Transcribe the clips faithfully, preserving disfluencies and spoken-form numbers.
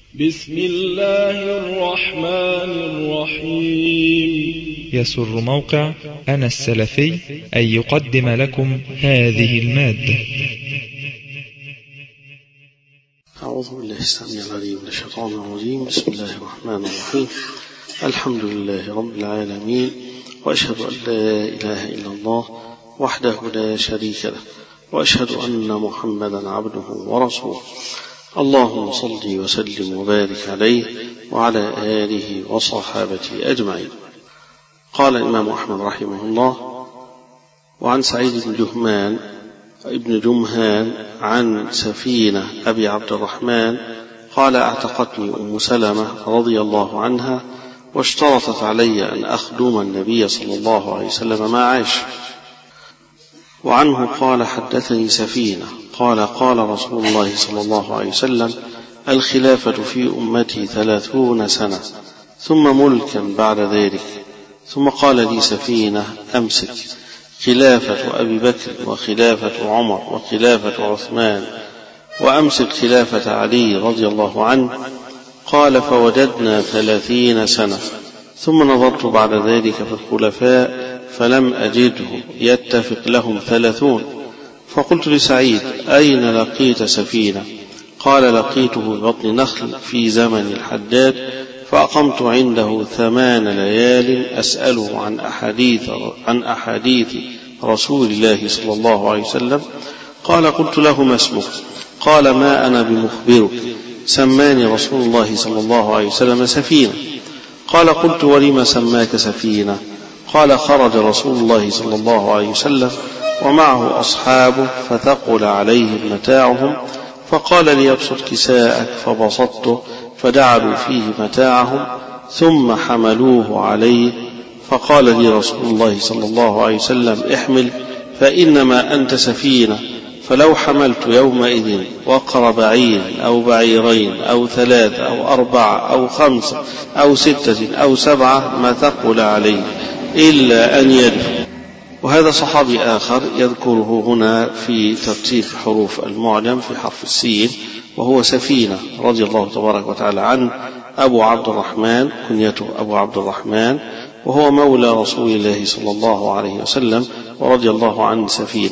بسم الله الرحمن الرحيم. يسر موقع أنا السلفي أن يقدم لكم هذه المادة. أعوذ بالله السميع العليم من الشيطان الرجيم. بسم الله الرحمن الرحيم. الحمد لله رب العالمين، وأشهد أن لا إله إلا الله وحده لا شريك له، وأشهد أن محمدا عبده ورسوله. اللهم صل وسلم وبارك عليه وعلى آله وصحابته أجمعين. قال الإمام أحمد رحمه الله: وعن سعيد بن جهمان ابن جمهان عن سفينة أبي عبد الرحمن قال: اعتقتني أم سلمة رضي الله عنها، واشترطت علي أن أخدم النبي صلى الله عليه وسلم ما عاش. وعنه قال: حدثني سفينة قال: قال رسول الله صلى الله عليه وسلم: الخلافة في أمتي ثلاثون سنة ثم ملكا بعد ذلك. ثم قال لي سفينة: أمسك خلافة أبي بكر وخلافة عمر وخلافة عثمان، وأمسك خلافة علي رضي الله عنه. قال: فوجدنا ثلاثين سنة، ثم نظرت بعد ذلك في الخلفاء فلم أجده يتفق لهم ثلاثون. فقلت لسعيد: أين لقيت سفينة؟ قال: لقيته ببطن نخل في زمن الحجاج، فأقمت عنده ثمان ليال أسأله عن أحاديث, عن أحاديث رسول الله صلى الله عليه وسلم. قال: قلت له: ما اسمك؟ قال: ما أنا بمخبرك، سماني رسول الله صلى الله عليه وسلم سفينة. قال: قلت: ولم سماك سفينة؟ قال: خرج رسول الله صلى الله عليه وسلم ومعه أصحابه فثقل عليهم متاعهم، فقال لي: ابسط كساءك، فبسطته، فجعلوا فيه متاعهم ثم حملوه عليه. فقال لي رسول الله صلى الله عليه وسلم: احمل، فإنما أنت سفينة. فلو حملت يومئذ وقر بعير أو بعيرين أو ثلاثة أو أربعة أو خمسة أو ستة أو سبعة ما ثقل عليه إلا أن يدفع. وهذا صحابي آخر يذكره هنا في ترتيب حروف المعجم في حرف السين، وهو سفينة رضي الله تبارك وتعالى عنه، أبو عبد الرحمن، كنيته أبو عبد الرحمن، وهو مولى رسول الله صلى الله عليه وسلم، ورضي الله عن سفينة.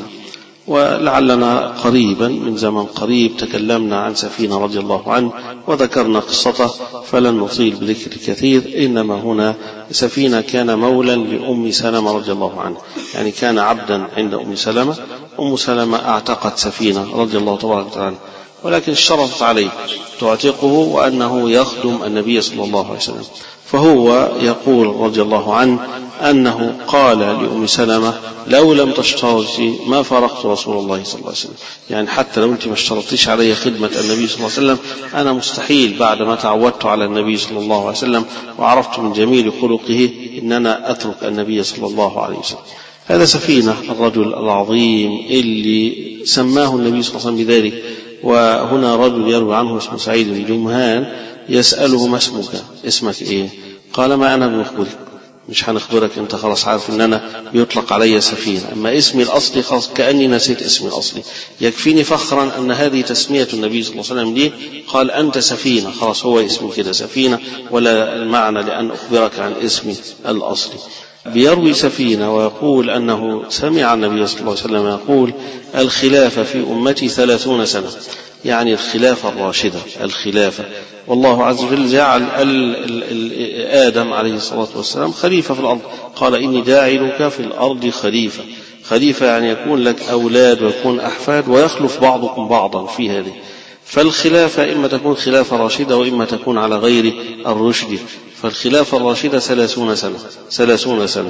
ولعلنا قريبا من زمن قريب تكلمنا عن سفينة رضي الله عنه وذكرنا قصته، فلن نطيل بذكر كثير. إنما هنا سفينة كان مولا لأم سلمة رضي الله عنه، يعني كان عبدا عند أم سلمة. أم سلمة اعتقت سفينة رضي الله تبارك وتعالى، ولكن اشترطت عليه تعتقه وأنه يخدم النبي صلى الله عليه وسلم. فهو يقول رضي الله عنه أنه قال لأم سلمة: لو لم تشترطي ما فارقت رسول الله صلى الله عليه وسلم، يعني حتى لو أنت ما اشترطيش علي خدمة النبي صلى الله عليه وسلم، أنا مستحيل بعد ما تعودت على النبي صلى الله عليه وسلم وعرفت من جميل خلقه إن أنا أترك النبي صلى الله عليه وسلم. هذا سفينة الرجل العظيم اللي سماه النبي صلى الله عليه وسلم بذلك. وهنا رجل يروي عنه اسمه سعيد بن جمهان يسأله: ما اسمك؟ اسمك إيه؟ قال: ما أنا بمخبرك، مش هنخبرك، أنت خلاص عارف أن أنا يطلق علي سفينة، أما اسمي الأصلي خلاص كأني نسيت اسمي الأصلي، يكفيني فخرا أن هذه تسمية النبي صلى الله عليه وسلم لي. قال: أنت سفينة، خلاص هو اسمي كده سفينة، ولا المعنى لأن أخبرك عن اسمي الأصلي. بيروي سفينة ويقول أنه سمع النبي صلى الله عليه وسلم يقول: الخلافة في أمتي ثلاثون سنة، يعني الخلافة الراشدة، الخلافة. والله عز وجل جعل آدم عليه الصلاة والسلام خليفة في الأرض، قال: إني جاعلك في الأرض خليفة. خليفة يعني يكون لك أولاد ويكون أحفاد ويخلف بعضكم بعضا في هذه. فالخلافة إما تكون خلافة راشدة وإما تكون على غير الرشد. فالخلافة الراشدة ثلاثون سنة ثلاثون سنة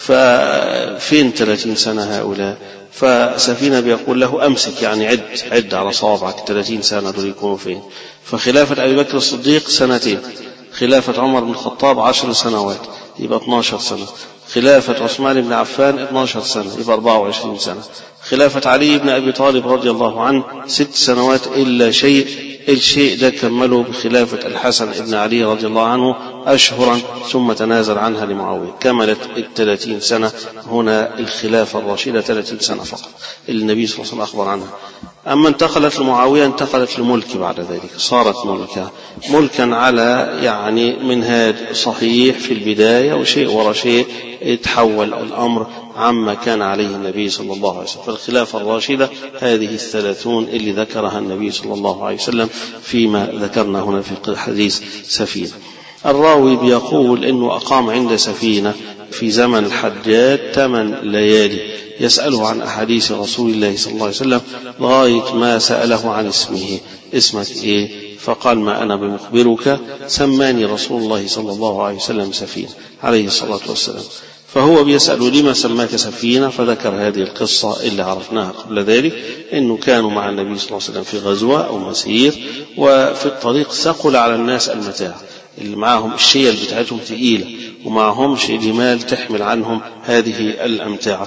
ففين ثلاثين سنة هؤلاء؟ فسفينة بيقول له: أمسك، يعني عد عد على صوابعك ثلاثين سنة دول يكونوا فين. فخلافة أبي بكر الصديق سنتين، خلافة عمر بن الخطاب عشر سنوات يبقى اثنتا عشرة سنة، خلافة عثمان بن عفان اثنتا عشرة سنة يبقى أربعة وعشرين سنة، خلافة علي بن أبي طالب رضي الله عنه ست سنوات إلا شيء. الشيء ده كمله بخلافة الحسن بن علي رضي الله عنه أشهرا، ثم تنازل عنها لمعاوية، كملت الثلاثين سنة. هنا الخلافة الراشدة ثلاثين سنة فقط النبي صلى الله عليه وسلم أخبر عنها. أما انتقلت لمعاوية انتقلت لملك بعد ذلك، صارت ملكا ملكا على يعني منهاج صحيح في البداية، وشيء ورا شيء يتحول الأمر عما كان عليه النبي صلى الله عليه وسلم. فالخلافة الراشدة هذه الثلاثون اللي ذكرها النبي صلى الله عليه وسلم فيما ذكرنا هنا في حديث سفينة. الراوي بيقول إنه أقام عند سفينة في زمن الحجاج ثمان ليالي يسأله عن أحاديث رسول الله صلى الله عليه وسلم لغاية ما سأله عن اسمه، اسمك إيه؟ فقال ما أنا بمخبرك، سماني رسول الله صلى الله عليه وسلم سفينة عليه الصلاة والسلام. فهو بيسأل لما سماك سفينة، فذكر هذه القصة اللي عرفناها قبل ذلك، إنه كانوا مع النبي صلى الله عليه وسلم في غزوة أو مسير، وفي الطريق ثقل على الناس المتاع، اللي معهم الشيل بتاعتهم ثقيلة ومعهمش جمال تحمل عنهم هذه الأمتعة،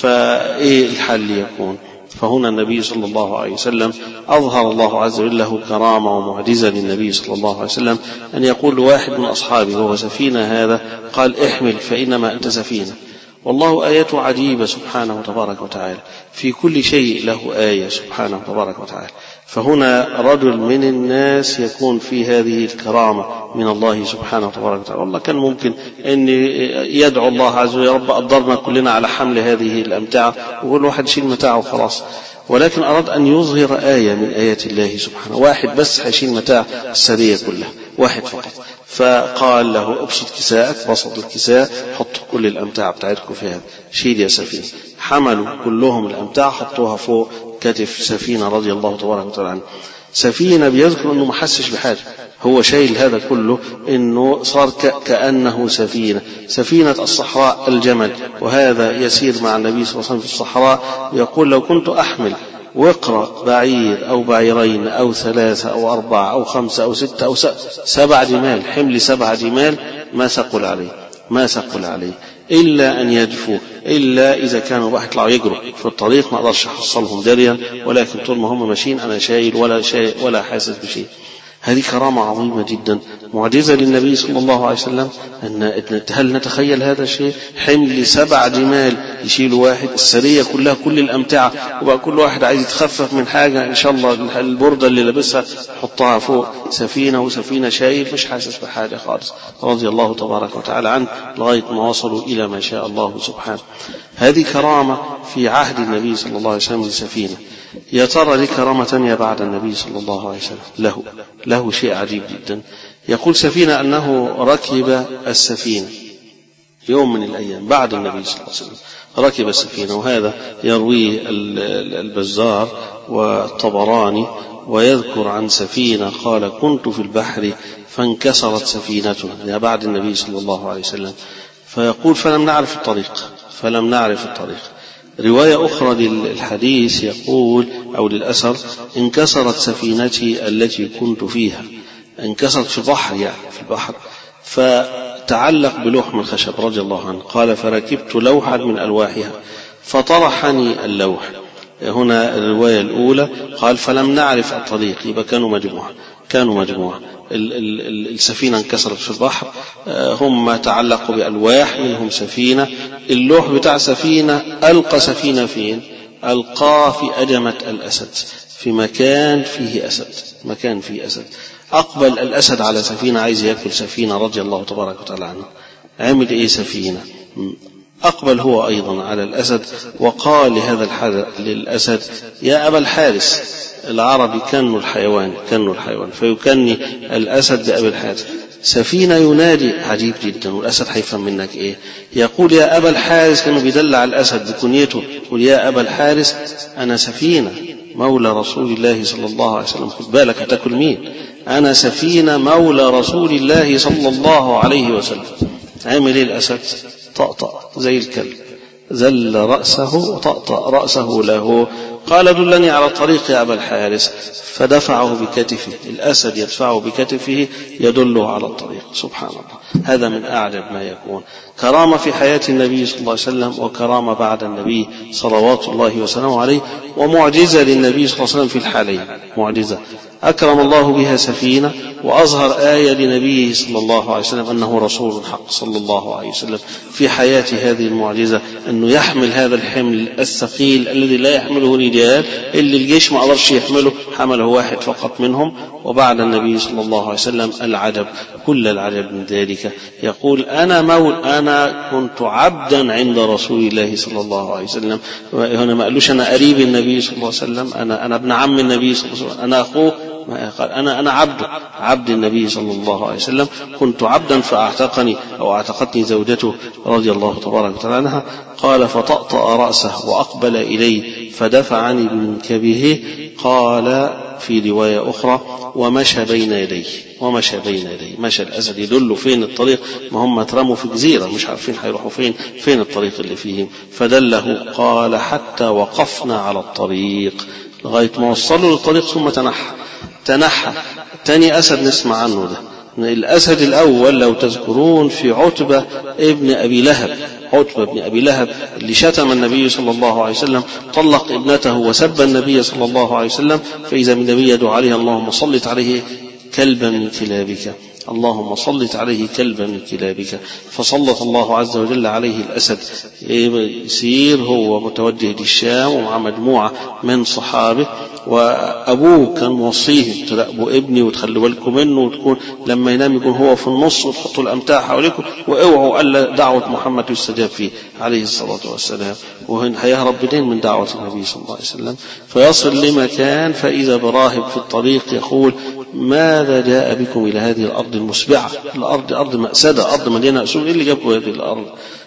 فإيه الحل يكون؟ فهنا النبي صلى الله عليه وسلم أظهر الله عز وجل له كرامة ومعجزة للنبي صلى الله عليه وسلم أن يقول لواحد من أصحابه وهو سفينة هذا قال احمل فإنما أنت سفينة. والله آيته عجيبة سبحانه تبارك وتعالى، في كل شيء له آية سبحانه تبارك وتعالى. فهنا رجل من الناس يكون في هذه الكرامة من الله سبحانه تبارك وتعالى. والله كان ممكن أن يدعو الله عز وجل يا رب قدرنا كلنا على حمل هذه الأمتعة ويقول واحد شيل متاعه وخلاص، ولكن أراد أن يظهر آية من آيات الله سبحانه، واحد بس هيشيل متاع السرية كلها، واحد فقط. فقال له ابسط كساءك، بسط الكساء، حط كل الأمتعة بتاعتكم في هذا، شيل يا سفينة. حملوا كلهم الأمتعة حطوها فوق كتف سفينة رضي الله تبارك وتعالى عنه. سفينة بيذكر أنه ما حسش بحاجة، هو شايل هذا كله، أنه صار كأنه سفينة سفينة الصحراء الجمل، وهذا يسير مع النبي صلى الله عليه وسلم في الصحراء، يقول لو كنت أحمل وقرأ بعير أو بعيرين أو ثلاثة أو أربعة أو خمسة أو ستة أو سبع جمال، حمل سبع جمال ما ثقل عليه ما ثقل عليه إلا أن يدفوا، إلا إذا كانوا بقى يطلعوا يجروا في الطريق ما أقدرش أحصلهم جريا، ولكن طول ما هم ماشيين أنا شايل ولا شيء ولا حاسس بشيء. هذه كرامة عظيمة جدا، معجزة للنبي صلى الله عليه وسلم. أن هل نتخيل هذا الشيء؟ حمل سبع جمال يشيل واحد، السرية كلها كل الأمتعة، وبقى كل واحد عايز يتخفف من حاجة إن شاء الله البردة اللي لبسها حطها فوق سفينة، وسفينة شايل مش حاسس بحاجة خالص رضي الله تبارك وتعالى عنه، لغاية ما وصلوا إلى ما شاء الله سبحانه. هذه كرامة في عهد النبي صلى الله عليه وسلم لسفينة. يا ترى لي كرامة تانية بعد النبي صلى الله عليه وسلم، له له شيء عجيب جدا. يقول سفينة أنه ركب السفينة يوم من الأيام بعد النبي صلى الله عليه وسلم، ركب السفينة، وهذا يرويه البزار والطبراني، ويذكر عن سفينة قال كنت في البحر فانكسرت سفينتنا، يعني بعد النبي صلى الله عليه وسلم. فيقول فلم نعرف الطريق فلم نعرف الطريق. رواية أخرى للحديث يقول أو للأثر انكسرت سفينتي التي كنت فيها، انكسرت في البحر يعني في البحر، فتعلق بلوح من خشب رضي الله عنه. قال فركبت لوحا من ألواحها فطرحني اللوح. هنا الرواية الأولى قال فلم نعرف الطريق، يبقى كانوا مجموعة كانوا مجموعة السفينة انكسرت في البحر، هم تعلقوا بألواح منهم سفينة، اللوح بتاع سفينة ألقى سفينة فين؟ ألقاه في أجمة الأسد، في مكان فيه أسد مكان فيه أسد. أقبل الأسد على سفينة عايز يأكل سفينة رضي الله تبارك وتعالى عنه. عمل إيه سفينة؟ أقبل هو أيضا على الأسد وقال لهذا الحارس للأسد يا أبا الحارس. العربي كانوا الحيوان كانوا الحيوان فيكني الأسد بأبي الحارس. سفينة ينادي عجيب جدا، والأسد هيفهم منك إيه؟ يقول يا أبا الحارس، كانوا بيدلع الأسد بكنيته، يقول يا أبا الحارس أنا سفينة مولى رسول الله صلى الله عليه وسلم. خد بالك هتاكل مين؟ أنا سفينة مولى رسول الله صلى الله عليه وسلم. عمل إيه الأسد؟ طأطأ زي الكلب، زل رأسه وطأطأ رأسه له. قال دلني على الطريق يا أبا الحارس، فدفعه بكتفه. الأسد يدفعه بكتفه يدله على الطريق. سبحان الله، هذا من أعجب ما يكون. كرامة في حياة النبي صلى الله عليه وسلم، وكرامة بعد النبي صلوات الله وسلامه عليه، ومعجزة للنبي صلى الله عليه وسلم في الحالين. معجزة أكرم الله بها سفينة، وأظهر آية لنبيه صلى الله عليه وسلم أنه رسول الحق صلى الله عليه وسلم. في حياة هذه المعجزة أنه يحمل هذا الحمل الثقيل الذي لا يحمله رجال الرجال اللي الجيش ما قدرش يحمله حمله واحد فقط منهم. وبعد النبي صلى الله عليه وسلم العجب كل العجب من ذلك، يقول أنا مول أنا كنت عبدا عند رسول الله صلى الله عليه وسلم. هنا ما قالوش أنا قريب النبي صلى الله عليه وسلم، أنا أنا ابن عم النبي صلى الله عليه وسلم، أنا أخوه، قال أنا أنا عبد عبد النبي صلى الله عليه وسلم، كنت عبدا فأعتقني أو أعتقتني زوجته رضي الله تبارك وتعالى عنها. قال فطأطأ رأسه وأقبل إلي فدفعني بمنكبه. قال في رواية أخرى ومشى بين يديه ومشى بين يديه مشى الأسد يدل فين الطريق، ما هم ترموا في جزيرة مش عارفين هيروحوا فين فين الطريق اللي فيهم، فدله. قال حتى وقفنا على الطريق لغاية ما وصلوا للطريق ثم تنحى تنحى تاني أسد نسمع عنه ده. الأسد الأول لو تذكرون في عتبة ابن أبي لهب، عتبة ابن أبي لهب اللي شتم النبي صلى الله عليه وسلم، طلق ابنته وسب النبي صلى الله عليه وسلم، فإذا النبي يدعو عليه اللهم صلت عليه كلبا من كلابك، اللهم صلت عليه كلبا من كلابك، فسلط الله عز وجل عليه الأسد. يسير هو متوجه للشام ومع مجموعة من صحابه، وأبوه كان موصيه تراقبوا ابني وتخلوا بالكم منه، وتكون لما ينام يكون هو في النص وتحطوا الأمتاع حواليكم، واوعوا ألا دعوة محمد يستجاب فيه عليه الصلاة والسلام. وهن هيهرب بدين من دعوة النبي صلى الله عليه وسلم. فيصل لمكان فإذا براهب في الطريق يقول ماذا جاء بكم إلى هذه الأرض المسبعة؟ الأرض أرض مأسدة، أرض مليانة أسود، إيه اللي جابكم هذه الأرض؟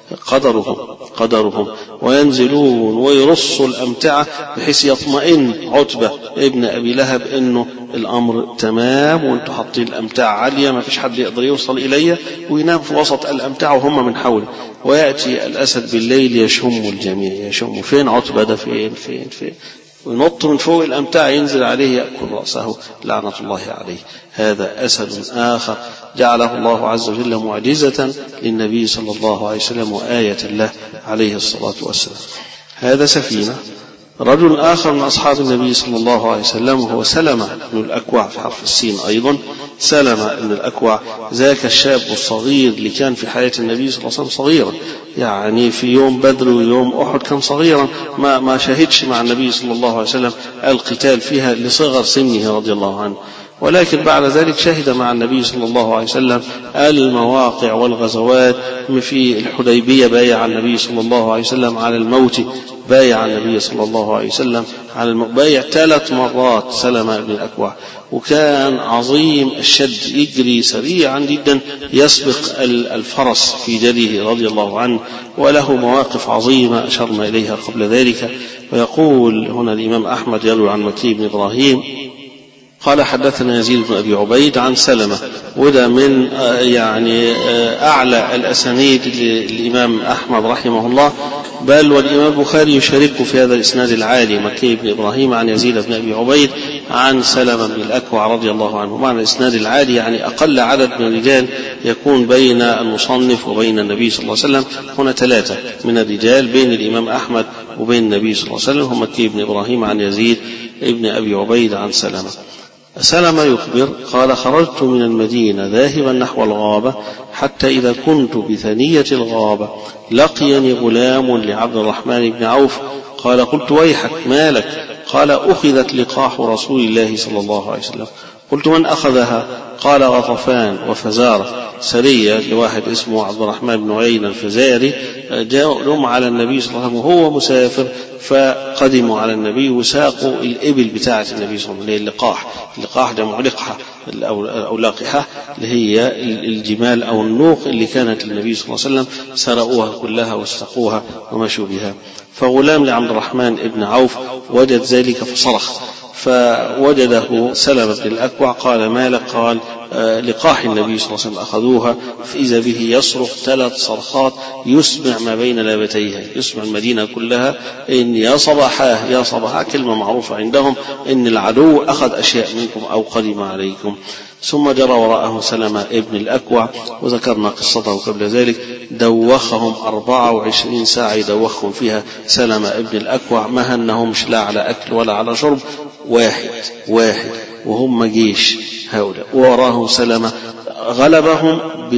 قدرهم قدرهم وينزلون ويرصوا الأمتعة بحيث يطمئن عتبة ابن أبي لهب إنه الأمر تمام وانتوا حاطين الأمتعة عالية ما فيش حد يقدر يوصل إليه، وينام في وسط الأمتعة وهم من حوله. ويأتي الأسد بالليل يشم الجميع، يشم فين عتبة ده فين فين فين وينط من فوق الأمتعة ينزل عليه يأكل رأسه لعنة الله عليه. هذا أسد آخر جعله الله عز وجل معجزة للنبي صلى الله عليه وسلم وآية له عليه الصلاة والسلام. هذا سفينة. رجل آخر من أصحاب النبي صلى الله عليه وسلم وهو سلمة بن الأكوع في حرف السين أيضا، سلمة بن الأكوع ذاك الشاب الصغير اللي كان في حياة النبي صلى الله عليه وسلم صغيرا، يعني في يوم بدر ويوم أحد كان صغيرا، ما ما شهدش مع النبي صلى الله عليه وسلم القتال فيها لصغر سنه رضي الله عنه، ولكن بعد ذلك شهد مع النبي صلى الله عليه وسلم المواقع والغزوات. في الحديبية بايع النبي صلى الله عليه وسلم على الموت، بايع النبي صلى الله عليه وسلم على الموت بايع ثلاث مرات سلمة بن الأكوع، وكان عظيم الشد يجري سريعا جدا يسبق الفرس في جريه رضي الله عنه، وله مواقف عظيمة أشرنا إليها قبل ذلك. ويقول هنا الإمام أحمد يروي عن مكي بن إبراهيم قال حدثنا يزيد بن أبي عبيد عن سلمة، وده من يعني أعلى الأسانيد للإمام أحمد رحمه الله، بل والإمام البخاري يشاركه في هذا الإسناد العالي، مكي بن إبراهيم عن يزيد بن أبي عبيد عن سلمة بن الأكوع رضي الله عنه. معنى الإسناد العالي يعني أقل عدد من الرجال يكون بين المصنف وبين النبي صلى الله عليه وسلم، هنا ثلاثة من الرجال بين الإمام أحمد وبين النبي صلى الله عليه وسلم، هم مكي بن إبراهيم عن يزيد بن أبي عبيد عن سلمة. سلمة يخبر قال خرجت من المدينة ذاهبا نحو الغابة حتى إذا كنت بثنية الغابة لقيني غلام لعبد الرحمن بن عوف، قال قلت ويحك ما لك؟ قال أخذت لقاح رسول الله صلى الله عليه وسلم. قلت من أخذها؟ قال غطفان وفزارة، سرية لواحد اسمه عبد الرحمن بن عيينة الفزاري، جاءوا على النبي صلى الله عليه وسلم وهو مسافر، فقدموا على النبي وساقوا الإبل بتاعة النبي صلى الله عليه وسلم، اللقاح، اللقاح جمع لقحة أو لاقحة اللي هي الجمال أو النوق اللي كانت للنبي صلى الله عليه وسلم، سرقوها كلها واستقوها ومشوا بها. فغلام لعبد الرحمن بن عوف وجد ذلك فصرخ، فوجده سلمة بن الأكوع قال ما لك؟ قال لقاح النبي صلى الله عليه وسلم أخذوها، فإذا به يصرخ ثلاث صرخات يسمع ما بين لابتيها، يسمع المدينة كلها إن يا صباحاه يا صباحاه، كلمة معروفة عندهم إن العدو أخذ أشياء منكم أو قدم عليكم. ثم جرى وراءه سلمة ابن الأكوع، وذكرنا قصته قبل ذلك، دوخهم أربعة وعشرين ساعة يدوخهم فيها سلمة ابن الأكوع، ما هنهمش لا على أكل ولا على شرب، واحد واحد وهم جيش هؤلاء، وراهم سلمة غلبهم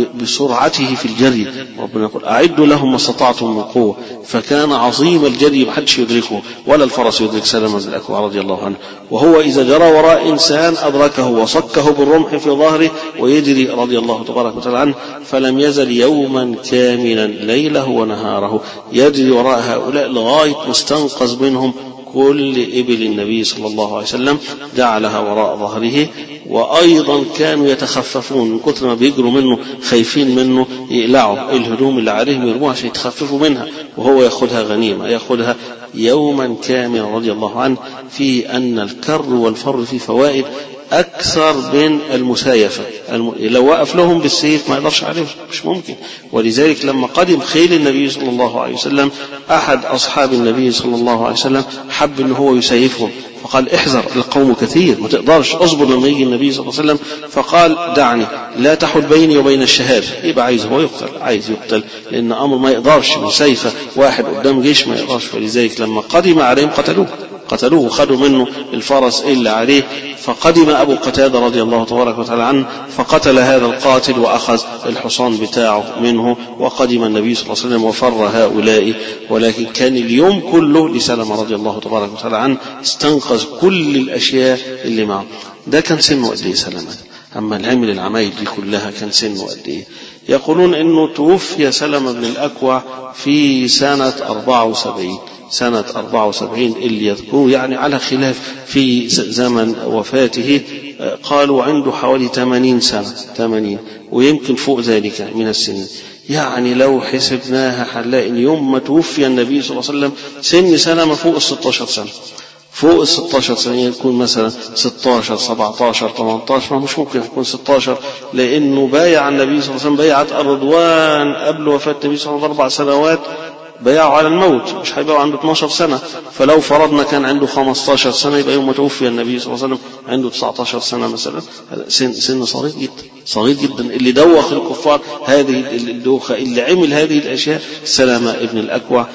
بسرعته في الجري. ربنا يقول أعدوا لهم ما استطعتم من قوة، فكان عظيم الجري محدش يدركه ولا الفرس يدرك سلمة بن الأكوع رضي الله عنه. وهو إذا جرى وراء إنسان أدركه وصكه بالرمح في ظهره ويجري رضي الله تبارك وتعالى عنه، فلم يزل يوما كاملا ليله ونهاره يجري وراء هؤلاء لغاية ما استنقذ منهم كل إبل النبي صلى الله عليه وسلم جعلها وراء ظهره. وأيضا كانوا يتخففون من كثر ما بيجروا منه، خايفين منه يقلعوا الهدوم اللي عليهم يرموها عشان يتخففوا منها، وهو يأخذها غنيمة، يأخذها يوما كاملا رضي الله عنه. في أن الكر والفر في فوائد أكثر من المسايفة. لو وقف لهم بالسيف ما يقدرش عليهم، مش ممكن. ولذلك لما قدم خيل النبي صلى الله عليه وسلم أحد أصحاب النبي صلى الله عليه وسلم حب أنه هو يسيفهم، فقال احذر القوم كثير ما تقدرش، اصبر لما يجي النبي صلى الله عليه وسلم. فقال دعني لا تحل بيني وبين الشهادة. يبقى عايز هو يقتل، عايز يقتل، لأن أمر ما يقدرش بسيفة واحد قدام جيش ما يقدرش. فلذلك لما قدم عليهم قتلوه قتلوه وخدوا منه الفرس إلا عليه. فقدم أبو قتادة رضي الله تبارك وتعالى عنه فقتل هذا القاتل وأخذ الحصان بتاعه منه، وقدم النبي صلى الله عليه وسلم وفر هؤلاء. ولكن كان اليوم كله لسلمة رضي الله تبارك وتعالى عنه، استنقذ كل الأشياء اللي معه. ده كان سنه قد إيه سلمة؟ أما العمل العمايل دي كلها كان سنه قد إيه؟ يقولون إنه توفي سلمة بن الأكوع في سنة أربعة وسبعين سنة أربعة وسبعين اللي يذكروا، يعني على خلاف في زمن وفاته. قالوا عنده حوالي ثمانين سنة، ثمانين ويمكن فوق ذلك من السنين. يعني لو حسبناها هنلاقي إن يوم ما توفي النبي صلى الله عليه وسلم سن سلمة فوق الستاشر سنة، فوق الستاشر سنة. يكون مثلا ستاشر سبعتاشر تمنتاشر، ما مش ممكن يكون ستاشر، لأنه بايع النبي صلى الله عليه وسلم بيعة الرضوان قبل وفاة النبي صلى الله عليه وسلم أربع سنوات، بيعه على الموت، مش هيبقى عنده اثناشر سنة. فلو فرضنا كان عنده خمستاشر سنة يبقى يوم ما توفي النبي صلى الله عليه وسلم عنده تسعتاشر سنة مثلا. سن, سن صغير جدا، صغير جدا. اللي دوخ الكفار هذه الدوخة، اللي عمل هذه الأشياء سلمة ابن الأكوع.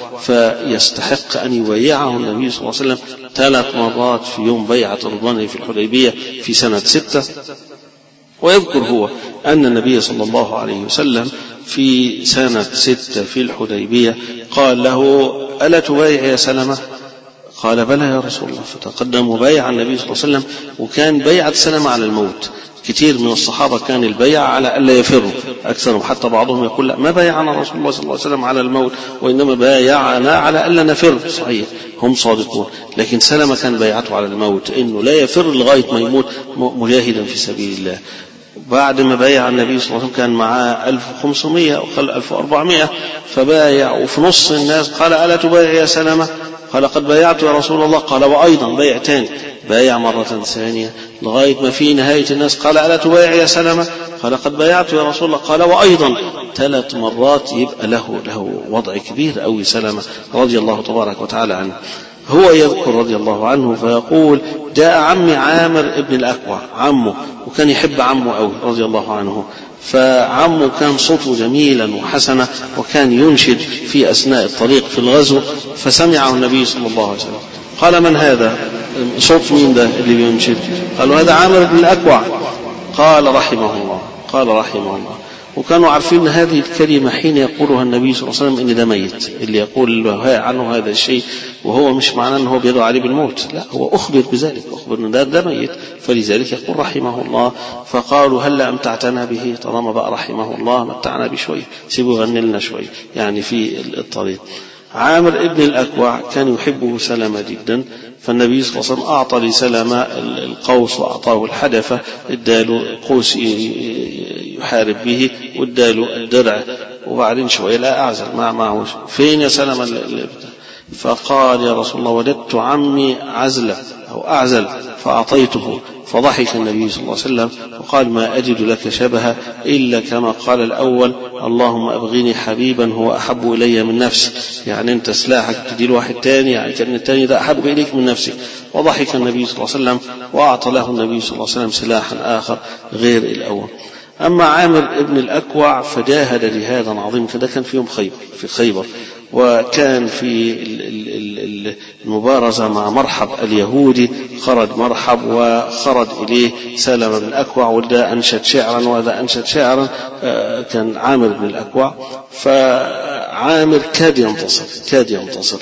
فيستحق أن يبايعه النبي صلى الله عليه وسلم ثلاث مرات في يوم بيعة رضوانه في الحديبية في سنة ستة. ويذكر هو أن النبي صلى الله عليه وسلم في سنة ستة في الحديبية قال له ألا تبايع يا سلمة؟ قال بلى يا رسول الله. فتقدم وبايع النبي صلى الله عليه وسلم، وكان بيعة سلمة على الموت. كثير من الصحابة كان البيع على ألا يفروا، أكثرهم حتى بعضهم يقول لا ما بايعنا رسول الله صلى الله عليه وسلم على الموت، وإنما بايعنا على ألا نفر. صحيح هم صادقون، لكن سلمة كان بيعته على الموت، إنه لا يفر لغاية ما يموت مجاهدا في سبيل الله. بعد ما بايع النبي صلى الله عليه وسلم كان معاه ألف وخمسمائة أو ألف وأربعمائة، فبايع وفي نص الناس قال ألا تبايع يا سلمة؟ قال قد بايعت يا رسول الله. قال وأيضا بايع تاني، بايع مرة ثانية لغاية ما في نهاية الناس قال ألا تبايع يا سلمة؟ قال قد بايعت يا رسول الله. قال وأيضا ثلاث مرات. يبقى له له وضع كبير أوي سلمة رضي الله تبارك وتعالى عنه. هو يذكر رضي الله عنه فيقول جاء عمي عامر ابن الأكوع، عمه، وكان يحب عمه أوي رضي الله عنه. فعمه كان صوته جميلا وحسنا، وكان ينشد في أثناء الطريق في الغزو، فسمعه النبي صلى الله عليه وسلم. قال من هذا؟ صوت مين ده اللي بينشد؟ قالوا هذا عامر بن الأكوع. قال رحمه الله، قال رحمه الله. وكانوا عارفين هذه الكلمة حين يقولها النبي صلى الله عليه وسلم إن ده ميت، اللي يقول عنه هذا الشيء وهو مش معناه أنه بيدعو عليه بالموت، لا، هو أخبر بذلك، أخبر أن ده, ده ميت، فلذلك يقول رحمه الله. فقالوا هل أمتعتنا به؟ طالما بقى رحمه الله متعنا بشوي، سيبوا غني لنا شوي يعني في الطريق. عامر ابن الأكوع كان يحبه سلمة جدا، فالنبي صلى الله عليه وسلم أعطى لسلمة القوس وأعطاه الحدفة، اداله قوس يحارب به واداله الدرع، وبعدين شوية لا أعزل ما معه. فين يا سلمة؟ فقال يا رسول الله وجدت عمي عزلة أو أعزل فأعطيته. فضحك النبي صلى الله عليه وسلم وقال ما أجد لك شبها إلا كما قال الأول اللهم أبغني حبيبا هو أحب إلي من نفسي. يعني أنت سلاحك تدي واحد تاني، يعني كان التاني ده أحب إليك من نفسك. وضحك النبي صلى الله عليه وسلم وأعطى له النبي صلى الله عليه وسلم سلاحا آخر غير الأول. أما عامر ابن الأكوع فجاهد جهادا عظيما، فده كان في يوم خيبر في خيبر، وكان في المبارزة مع مرحب اليهودي، خرج مرحب وخرج إليه سلمة بن الأكوع، وده أنشد شعرا وهذا أنشد شعرا، كان عامر بن الأكوع، فعامر كاد ينتصر كاد ينتصر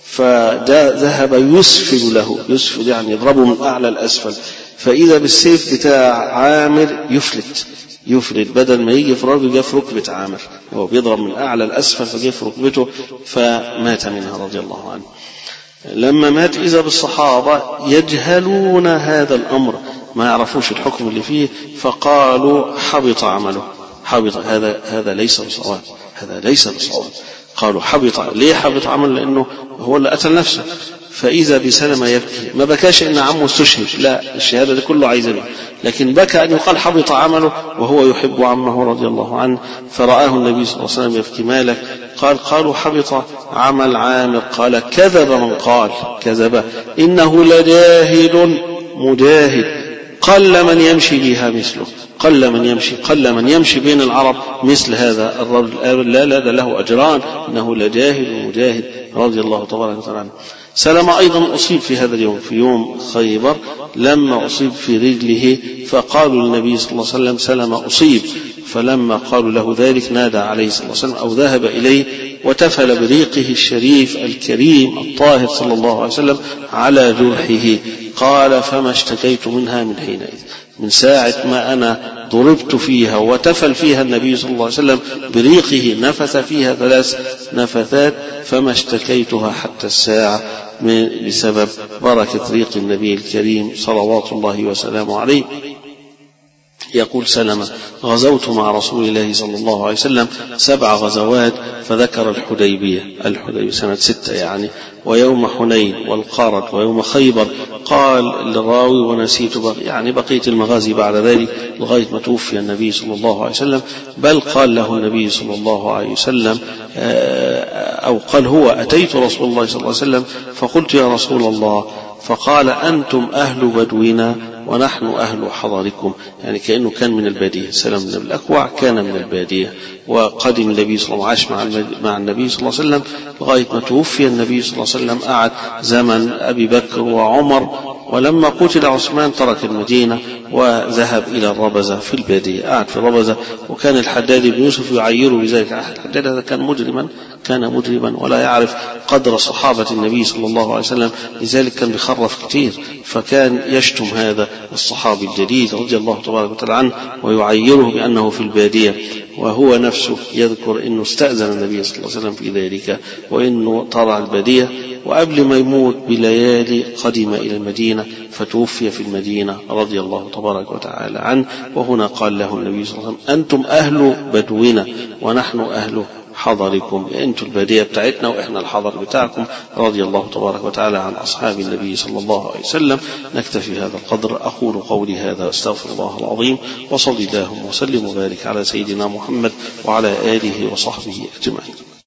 فذهب يسفل له، يسفل يعني يضربه من أعلى الأسفل، فإذا بالسيف بتاع عامر يفلت يفلت بدل ما يجي في ركبه جاء في ركبة عامر، هو بيضرب من أعلى الأسفل فجاء في ركبته فمات منها رضي الله عنه. لما مات إذا بالصحابة يجهلون هذا الأمر، ما يعرفوش الحكم اللي فيه، فقالوا حبط عمله، حبط، هذا هذا ليس بصواب، هذا ليس بصواب. قالوا حبط، ليه حبط عمله؟ لأنه هو اللي قتل نفسه. فإذا بسلمة يبكي، ما بكاش إن عمه استشهد، لا، الشهادة دي كله عايزة، لكن بكى أن يقال حبط عمله وهو يحب عمه رضي الله عنه. فرآه النبي صلى الله عليه وسلم يبكي، مالك؟ قال قالوا حبط عمل عامر. قال كذب من قال، كذب، إنه لجاهد مجاهد، قل من يمشي بها مثله، قل من يمشي قل من يمشي بين العرب مثل هذا الرجل، لا لا له أجران، إنه لجاهد مجاهد رضي الله تبارك وتعالى. سلمة أيضا أصيب في هذا اليوم، في يوم خيبر، لما أصيب في رجله فقالوا للنبي صلى الله عليه وسلم سلمة أصيب، فلما قالوا له ذلك نادى عليه صلى الله عليه وسلم أو ذهب إليه وتفل بريقه الشريف الكريم الطاهر صلى الله عليه وسلم على جرحه. قال فما اشتكيت منها من حينئذ، من ساعة ما أنا ضربت فيها وتفل فيها النبي صلى الله عليه وسلم بريقه، نفث فيها ثلاث نفثات، فما اشتكيتها حتى الساعة بسبب بركة ريق النبي الكريم صلوات الله وسلامه عليه. يقول سلمة غزوت مع رسول الله صلى الله عليه وسلم سبع غزوات، فذكر الحديبية، الحديبية سنة ستة يعني، ويوم حنين والقارة ويوم خيبر. قال للراوي ونسيت بقى، يعني بقية المغازي بعد ذلك لغاية ما توفي النبي صلى الله عليه وسلم. بل قال له النبي صلى الله عليه وسلم أو قال هو أتيت رسول الله صلى الله عليه وسلم فقلت يا رسول الله، فقال أنتم أهل بدونا ونحن أهل حضركم، يعني كأنه كان من البادية. سلم بن الأكوع كان من البادية، وقدم النبي صلى الله عليه وسلم مع النبي صلى الله عليه وسلم لغاية ما توفي النبي صلى الله عليه وسلم. قعد زمن أبي بكر وعمر، ولما قتل عثمان ترك المدينة وذهب إلى الربزة في البادية، قعد في الربزة. وكان الحداد بن يوسف يعيره بذلك، الحداد هذا كان مجرما كان مجرما ولا يعرف قدر صحابة النبي صلى الله عليه وسلم، لذلك كان بيخرف كتير، فكان يشتم هذا الصحابي الجليل رضي الله تبارك وتعالى عنه ويعيره بأنه في البادية، وهو نفسه يذكر أنه استأذن النبي صلى الله عليه وسلم في ذلك وأنه طلع البادية. وقبل ما يموت بليالي قدم إلى المدينة فتوفي في المدينة رضي الله تبارك وتعالى عنه. وهنا قال له النبي صلى الله عليه وسلم أنتم أهل بدونا ونحن أهل حضركم، أنتم البادية بتاعتنا وإحنا الحضر بتاعكم، رضي الله تبارك وتعالى عن أصحاب النبي صلى الله عليه وسلم. نكتفي هذا القدر، أقول قولي هذا أستغفر الله العظيم، وصلي اللهم وسلم وبارك على سيدنا محمد وعلى آله وصحبه أجمعين.